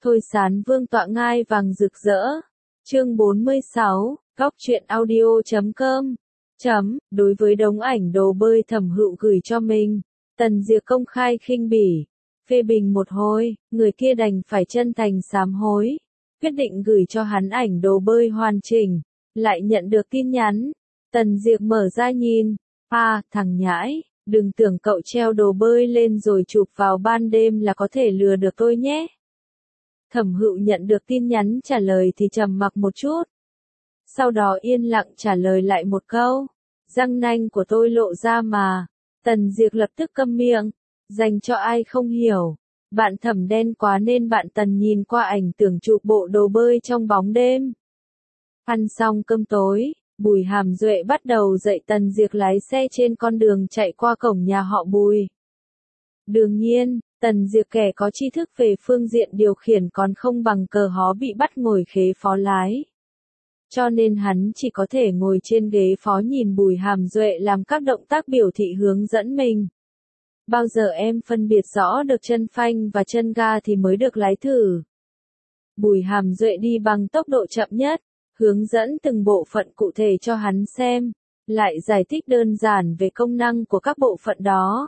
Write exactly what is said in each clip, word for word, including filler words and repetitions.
Thôi Sán Vương tọa ngai vàng rực rỡ. Chương bốn mươi sáu, góc truyện audio chấm com. Chấm, đối với đống ảnh đồ bơi Thẩm Hựu gửi cho mình, Tần Diệc công khai khinh bỉ, phê bình một hồi, người kia đành phải chân thành sám hối, quyết định gửi cho hắn ảnh đồ bơi hoàn chỉnh, lại nhận được tin nhắn. Tần Diệc mở ra nhìn, à, thằng nhãi, đừng tưởng cậu treo đồ bơi lên rồi chụp vào ban đêm là có thể lừa được tôi nhé. Thẩm Hựu nhận được tin nhắn trả lời thì trầm mặc một chút. Sau đó yên lặng trả lời lại một câu, răng nanh của tôi lộ ra mà. Tần Diệc lập tức câm miệng, dành cho ai không hiểu. Bạn Thẩm đen quá nên bạn Tần nhìn qua ảnh tưởng chụp bộ đồ bơi trong bóng đêm. Ăn xong cơm tối, Bùi Hàm Duệ bắt đầu dạy Tần Diệc lái xe trên con đường chạy qua cổng nhà họ Bùi. Đương nhiên, Tần Diệc kẻ có tri thức về phương diện điều khiển còn không bằng cờ hó bị bắt ngồi ghế phó lái. Cho nên hắn chỉ có thể ngồi trên ghế phó nhìn Bùi Hàm Duệ làm các động tác biểu thị hướng dẫn mình. Bao giờ em phân biệt rõ được chân phanh và chân ga thì mới được lái thử. Bùi Hàm Duệ đi bằng tốc độ chậm nhất, hướng dẫn từng bộ phận cụ thể cho hắn xem, lại giải thích đơn giản về công năng của các bộ phận đó.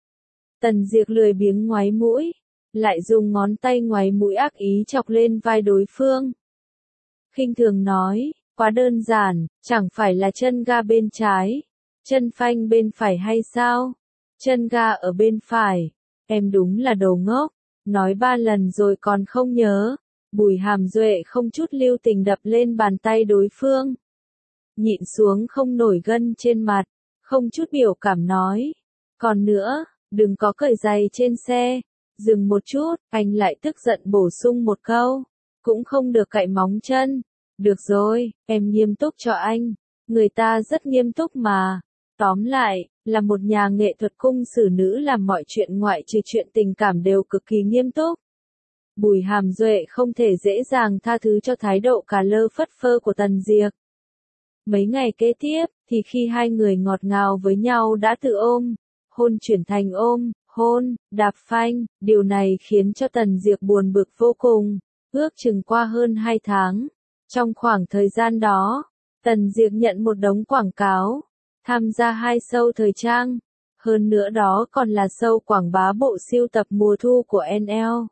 Tần Diệc lười biếng ngoáy mũi, lại dùng ngón tay ngoáy mũi ác ý chọc lên vai đối phương. Khinh thường nói, quá đơn giản, chẳng phải là chân ga bên trái, chân phanh bên phải hay sao? Chân ga ở bên phải, em đúng là đồ ngốc, nói ba lần rồi còn không nhớ. Bùi Hàm Duệ không chút lưu tình đập lên bàn tay đối phương. Nhịn xuống không nổi gân trên mặt, không chút biểu cảm nói. Còn nữa, đừng có cởi giày trên xe. Dừng một chút, anh lại tức giận bổ sung một câu. Cũng không được cạy móng chân. Được rồi, em nghiêm túc cho anh. Người ta rất nghiêm túc mà. Tóm lại, là một nhà nghệ thuật cung xử nữ làm mọi chuyện ngoại trừ chuyện tình cảm đều cực kỳ nghiêm túc. Bùi Hàm Duệ không thể dễ dàng tha thứ cho thái độ cà lơ phất phơ của Tần Diệc. Mấy ngày kế tiếp, thì khi hai người ngọt ngào với nhau đã từ ôm, hôn chuyển thành ôm, hôn, đạp phanh, điều này khiến cho Tần Diệc buồn bực vô cùng, ước chừng qua hơn hai tháng. Trong khoảng thời gian đó, Tần Diệc nhận một đống quảng cáo, tham gia hai show thời trang, hơn nữa đó còn là show quảng bá bộ sưu tập mùa thu của en lờ.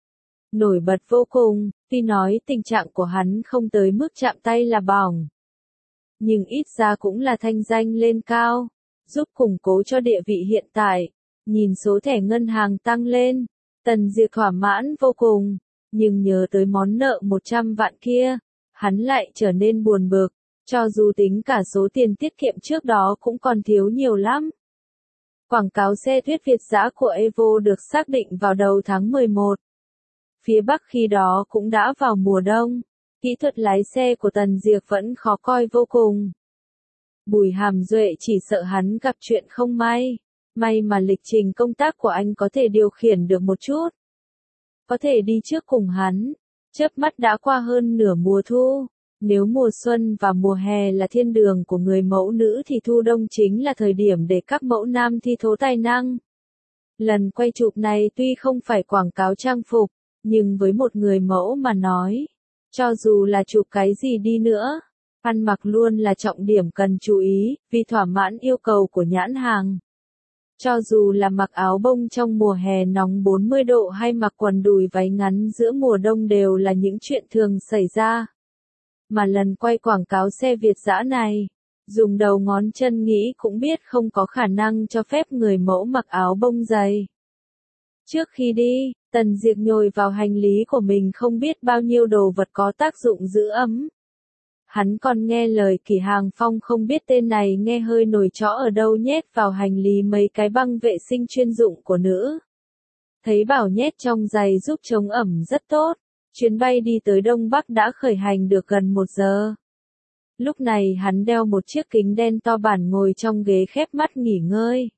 Nổi bật vô cùng, tuy nói tình trạng của hắn không tới mức chạm tay là bỏng. Nhưng ít ra cũng là thanh danh lên cao, giúp củng cố cho địa vị hiện tại. Nhìn số thẻ ngân hàng tăng lên, Tần Diệc thỏa mãn vô cùng, nhưng nhớ tới món nợ một trăm vạn kia, hắn lại trở nên buồn bực, cho dù tính cả số tiền tiết kiệm trước đó cũng còn thiếu nhiều lắm. Quảng cáo xe thuyết Việt dã của Evo được xác định vào đầu tháng mười một. Phía Bắc khi đó cũng đã vào mùa đông, kỹ thuật lái xe của Tần Diệc vẫn khó coi vô cùng. Bùi Hàm Duệ chỉ sợ hắn gặp chuyện không may, may mà lịch trình công tác của anh có thể điều khiển được một chút. Có thể đi trước cùng hắn, chớp mắt đã qua hơn nửa mùa thu, nếu mùa xuân và mùa hè là thiên đường của người mẫu nữ thì thu đông chính là thời điểm để các mẫu nam thi thố tài năng. Lần quay chụp này tuy không phải quảng cáo trang phục, nhưng với một người mẫu mà nói, cho dù là chụp cái gì đi nữa, ăn mặc luôn là trọng điểm cần chú ý, vì thỏa mãn yêu cầu của nhãn hàng. Cho dù là mặc áo bông trong mùa hè nóng bốn mươi độ hay mặc quần đùi váy ngắn giữa mùa đông đều là những chuyện thường xảy ra. Mà lần quay quảng cáo xe Việt dã này, dùng đầu ngón chân nghĩ cũng biết không có khả năng cho phép người mẫu mặc áo bông dày. Trước khi đi, Tần Diệc nhồi vào hành lý của mình không biết bao nhiêu đồ vật có tác dụng giữ ấm. Hắn còn nghe lời Kỷ Hàng Phong không biết tên này nghe hơi nổi chó ở đâu nhét vào hành lý mấy cái băng vệ sinh chuyên dụng của nữ. Thấy bảo nhét trong giày giúp chống ẩm rất tốt, chuyến bay đi tới Đông Bắc đã khởi hành được gần một giờ. Lúc này hắn đeo một chiếc kính đen to bản ngồi trong ghế khép mắt nghỉ ngơi.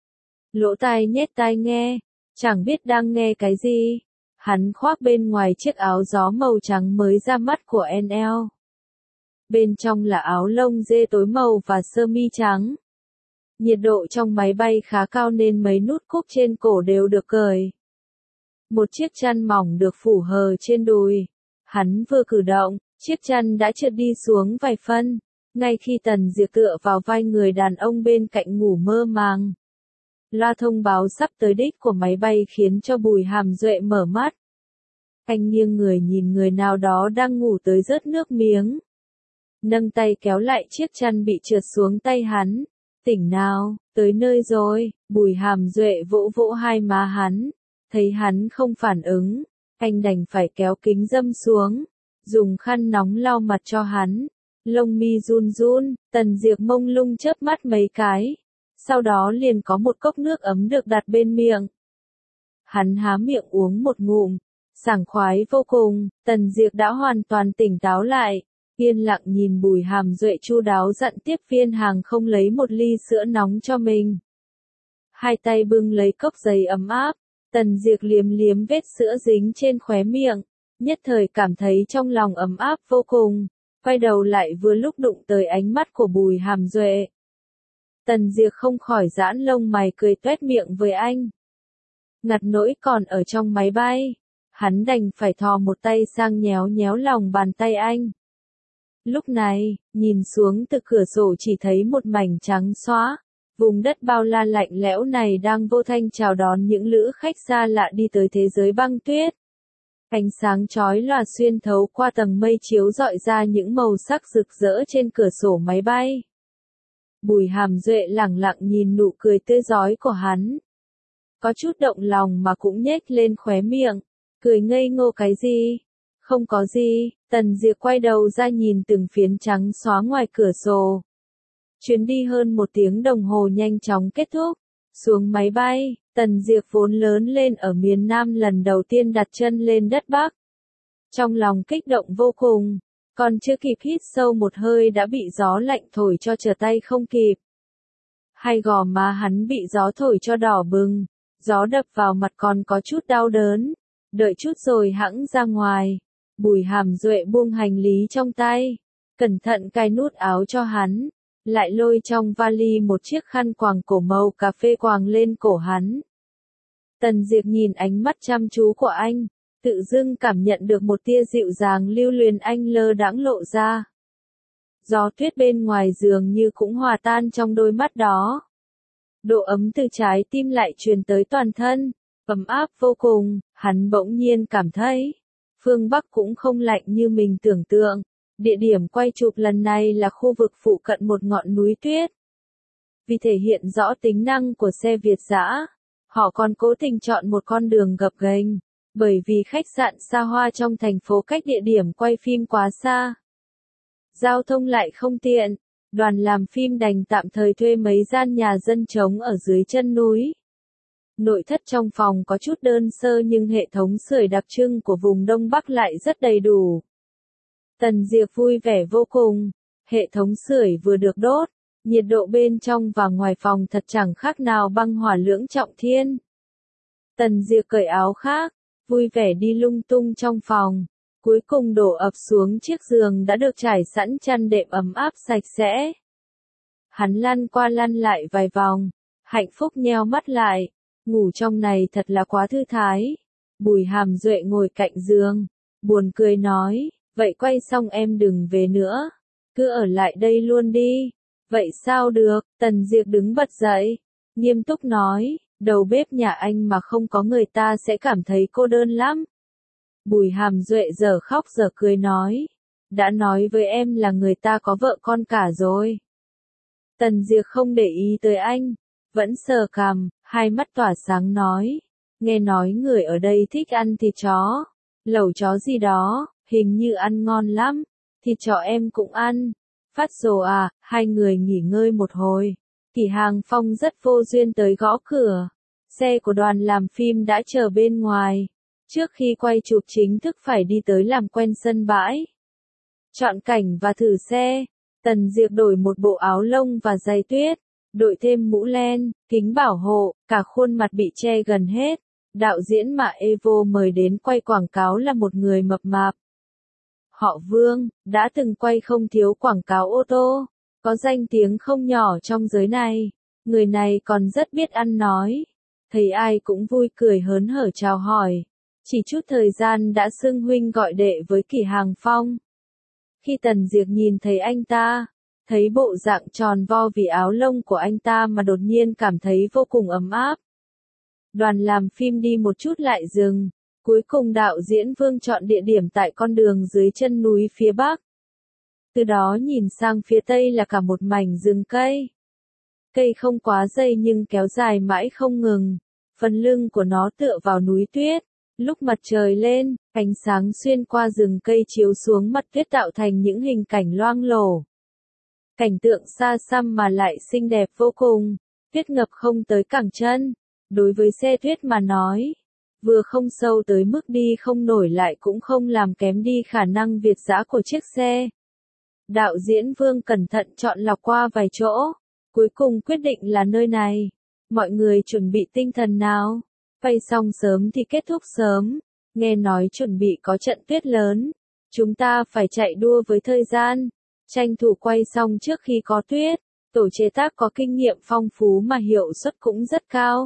Lỗ tai nhét tai nghe. Chẳng biết đang nghe cái gì, hắn khoác bên ngoài chiếc áo gió màu trắng mới ra mắt của en lờ. Bên trong là áo lông dê tối màu và sơ mi trắng. Nhiệt độ trong máy bay khá cao nên mấy nút cúc trên cổ đều được cởi. một chiếc chăn mỏng được phủ hờ trên đùi. Hắn vừa cử động, chiếc chăn đã trượt đi xuống vài phân, ngay khi Tần Diệp tựa vào vai người đàn ông bên cạnh ngủ mơ màng. Loa thông báo sắp tới đích của máy bay khiến cho Bùi Hàm Duệ mở mắt. Anh nghiêng người nhìn người nào đó đang ngủ tới rớt nước miếng. Nâng tay kéo lại chiếc chăn bị trượt xuống tay hắn. Tỉnh nào, tới nơi rồi. Bùi Hàm Duệ vỗ vỗ hai má hắn. Thấy hắn không phản ứng, anh đành phải kéo kính râm xuống, dùng khăn nóng lau mặt cho hắn. Lông mi run run, Tần Diệp mông lung chớp mắt mấy cái. Sau đó liền có một cốc nước ấm được đặt bên miệng. Hắn há miệng uống một ngụm, sảng khoái vô cùng. Tần Diệp đã hoàn toàn tỉnh táo lại, yên lặng nhìn Bùi Hàm Duệ chu đáo dặn tiếp viên hàng không lấy một ly sữa nóng cho mình. Hai tay bưng lấy cốc giấy ấm áp, Tần Diệp liếm liếm vết sữa dính trên khóe miệng, nhất thời cảm thấy trong lòng ấm áp vô cùng. Quay đầu lại vừa lúc đụng tới ánh mắt của Bùi Hàm Duệ. Tần Diệp không khỏi giãn lông mày cười tuét miệng với anh. Ngặt nỗi còn ở trong máy bay, hắn đành phải thò một tay sang nhéo nhéo lòng bàn tay anh. Lúc này, nhìn xuống từ cửa sổ chỉ thấy một mảnh trắng xóa, vùng đất bao la lạnh lẽo này đang vô thanh chào đón những lữ khách xa lạ đi tới thế giới băng tuyết. Ánh sáng chói lòa xuyên thấu qua tầng mây chiếu rọi ra những màu sắc rực rỡ trên cửa sổ máy bay. Bùi Hàm Duệ lẳng lặng nhìn nụ cười tươi rói của hắn. Có chút động lòng mà cũng nhếch lên khóe miệng, cười ngây ngô cái gì? Không có gì. Tần Diệp quay đầu ra nhìn từng phiến trắng xóa ngoài cửa sổ. Chuyến đi hơn một tiếng đồng hồ nhanh chóng kết thúc. Xuống máy bay, Tần Diệp vốn lớn lên ở miền Nam lần đầu tiên đặt chân lên đất Bắc. Trong lòng kích động vô cùng, còn chưa kịp hít sâu một hơi đã bị gió lạnh thổi cho trở tay không kịp. Hai gò má hắn bị gió thổi cho đỏ bừng, gió đập vào mặt còn có chút đau đớn. Đợi chút rồi hẵng ra ngoài. Bùi Hàm Duệ buông hành lý trong tay, cẩn thận cài nút áo cho hắn, lại lôi trong vali một chiếc khăn quàng cổ màu cà phê quàng lên cổ hắn. Tần Diệp nhìn ánh mắt chăm chú của anh, tự dưng cảm nhận được một tia dịu dàng lưu luyến anh lơ đãng lộ ra. Gió tuyết bên ngoài giường như cũng hòa tan trong đôi mắt đó. Độ ấm từ trái tim lại truyền tới toàn thân, ấm áp vô cùng. Hắn bỗng nhiên cảm thấy phương Bắc cũng không lạnh như mình tưởng tượng. Địa điểm quay chụp lần này là khu vực phụ cận một ngọn núi tuyết. Vì thể hiện rõ tính năng của xe Việt dã, họ còn cố tình chọn một con đường gập ghềnh, bởi vì khách sạn xa hoa trong thành phố cách địa điểm quay phim quá xa. Giao thông lại không tiện, đoàn làm phim đành tạm thời thuê mấy gian nhà dân trống ở dưới chân núi. Nội thất trong phòng có chút đơn sơ nhưng hệ thống sưởi đặc trưng của vùng Đông Bắc lại rất đầy đủ. Tần Diệp vui vẻ vô cùng, hệ thống sưởi vừa được đốt, nhiệt độ bên trong và ngoài phòng thật chẳng khác nào băng hỏa lưỡng trọng thiên. Tần Diệp cởi áo khác, vui vẻ đi lung tung trong phòng, cuối cùng đổ ập xuống chiếc giường đã được trải sẵn chăn đệm ấm áp sạch sẽ. Hắn lăn qua lăn lại vài vòng, hạnh phúc nheo mắt lại, ngủ trong này thật là quá thư thái. Bùi Hàm Duệ ngồi cạnh giường, buồn cười nói, vậy quay xong em đừng về nữa, cứ ở lại đây luôn đi. Vậy sao được? Tần Diệp đứng bật dậy, nghiêm túc nói, đầu bếp nhà anh mà không có người ta sẽ cảm thấy cô đơn lắm. Bùi Hàm Duệ giờ khóc giờ cười nói, đã nói với em là người ta có vợ con cả rồi. Tần Diệp không để ý tới anh, vẫn sờ cằm, hai mắt tỏa sáng nói, nghe nói người ở đây thích ăn thịt chó, lẩu chó gì đó, hình như ăn ngon lắm, thịt chó em cũng ăn. Phát rồ à, hai người nghỉ ngơi một hồi. Kỷ Hàng Phong rất vô duyên tới gõ cửa. Xe của đoàn làm phim đã chờ bên ngoài. Trước khi quay chụp chính thức phải đi tới làm quen sân bãi. Chọn cảnh và thử xe. Tần Diệp đổi một bộ áo lông và giày tuyết. Đội thêm mũ len, kính bảo hộ, cả khuôn mặt bị che gần hết. Đạo diễn mà Evo mời đến quay quảng cáo là một người mập mạp. Họ Vương, đã từng quay không thiếu quảng cáo ô tô, có danh tiếng không nhỏ trong giới này. Người này còn rất biết ăn nói, thấy ai cũng vui cười hớn hở chào hỏi. Chỉ chút thời gian đã xưng huynh gọi đệ với Kỷ Hàng Phong. Khi Tần Diệc nhìn thấy anh ta, thấy bộ dạng tròn vo vì áo lông của anh ta mà đột nhiên cảm thấy vô cùng ấm áp. Đoàn làm phim đi một chút lại dừng, cuối cùng đạo diễn Vương chọn địa điểm tại con đường dưới chân núi phía bắc. Từ đó nhìn sang phía tây là cả một mảnh rừng cây. Cây không quá dày nhưng kéo dài mãi không ngừng, phần lưng của nó tựa vào núi tuyết. Lúc mặt trời lên, ánh sáng xuyên qua rừng cây chiếu xuống mặt tuyết tạo thành những hình cảnh loang lổ. Cảnh tượng xa xăm mà lại xinh đẹp vô cùng, tuyết ngập không tới cẳng chân. Đối với xe tuyết mà nói, vừa không sâu tới mức đi không nổi lại cũng không làm kém đi khả năng việt dã của chiếc xe. Đạo diễn Vương cẩn thận chọn lọc qua vài chỗ, cuối cùng quyết định là nơi này. Mọi người chuẩn bị tinh thần nào? Quay xong sớm thì kết thúc sớm, nghe nói chuẩn bị có trận tuyết lớn. Chúng ta phải chạy đua với thời gian, tranh thủ quay xong trước khi có tuyết. Tổ chế tác có kinh nghiệm phong phú mà hiệu suất cũng rất cao.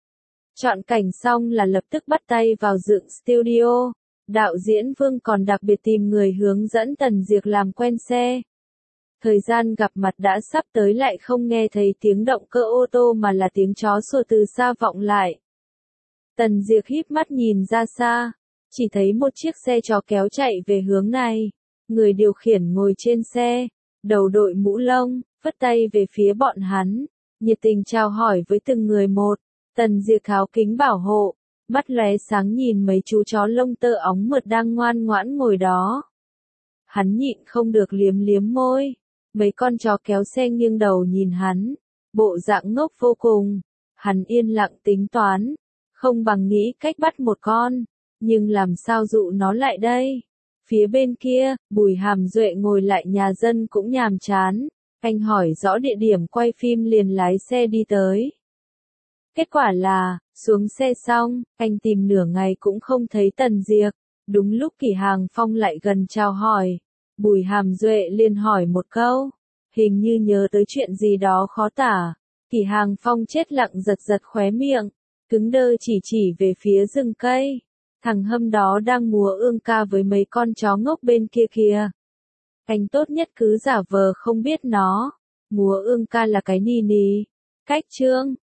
Chọn cảnh xong là lập tức bắt tay vào dựng studio. Đạo diễn Vương còn đặc biệt tìm người hướng dẫn Tần Diệc làm quen xe. Thời gian gặp mặt đã sắp tới lại không nghe thấy tiếng động cơ ô tô mà là tiếng chó sủa từ xa vọng lại. Tần Diệc híp mắt nhìn ra xa, chỉ thấy một chiếc xe chó kéo chạy về hướng này. Người điều khiển ngồi trên xe, đầu đội mũ lông, vất tay về phía bọn hắn, nhiệt tình chào hỏi với từng người một. Tần Diệc tháo kính bảo hộ, mắt lóe sáng nhìn mấy chú chó lông tơ óng mượt đang ngoan ngoãn ngồi đó. Hắn nhịn không được liếm liếm môi, mấy con chó kéo xe nghiêng đầu nhìn hắn, bộ dạng ngốc vô cùng. Hắn yên lặng tính toán, không bằng nghĩ cách bắt một con, nhưng làm sao dụ nó lại đây? Phía bên kia, Bùi Hàm Duệ ngồi lại nhà dân cũng nhàm chán, anh hỏi rõ địa điểm quay phim liền lái xe đi tới. Kết quả là, xuống xe xong, anh tìm nửa ngày cũng không thấy Tần Diệc. Đúng lúc Kỷ Hàng Phong lại gần chào hỏi, Bùi Hàm Duệ liền hỏi một câu, hình như nhớ tới chuyện gì đó khó tả. Kỷ Hàng Phong chết lặng giật giật khóe miệng, cứng đơ chỉ chỉ về phía rừng cây. Thằng Hâm đó đang múa ương ca với mấy con chó ngốc bên kia kìa. Anh tốt nhất cứ giả vờ không biết nó. Múa ương ca là cái nì nì. Cách chương